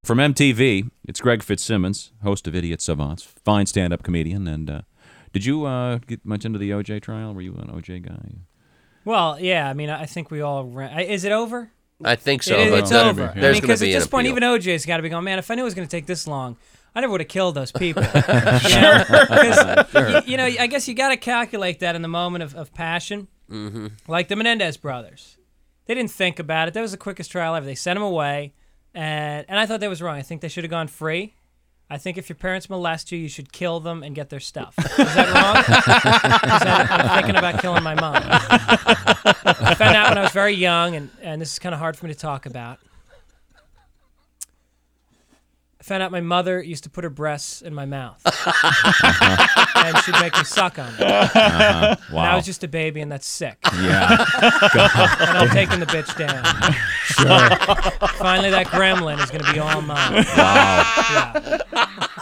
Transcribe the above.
From MTV, it's Greg Fitzsimmons, host of Idiot Savants, fine stand-up comedian. And did you get much into the OJ trial? Were you an OJ guy? Well, yeah. I mean, I think we all is it over? I think so. It's over. There's Because going to be at this point, appeal. even OJ's got to be going, man, if I knew it was going to take this long, I never would have killed those people. Sure. You know, I guess you got to calculate that in the moment of passion. Mm-hmm. Like the Menendez brothers. They didn't think about it. That was the quickest trial ever. They sent them away. And I thought that was wrong. I think they should have gone free. I think if your parents molest you, you should kill them and get their stuff. Is that wrong? 'Cause I'm thinking about killing my mom. I found out when I was very young, and this is kind of hard for me to talk about. I found out my mother used to put her breasts in my mouth. And she'd make me suck on them. Wow. And I was just a baby, and that's sick. Yeah. And I'm taking the bitch down. Sure. Finally, that gremlin is going to be all mine. Wow. Yeah.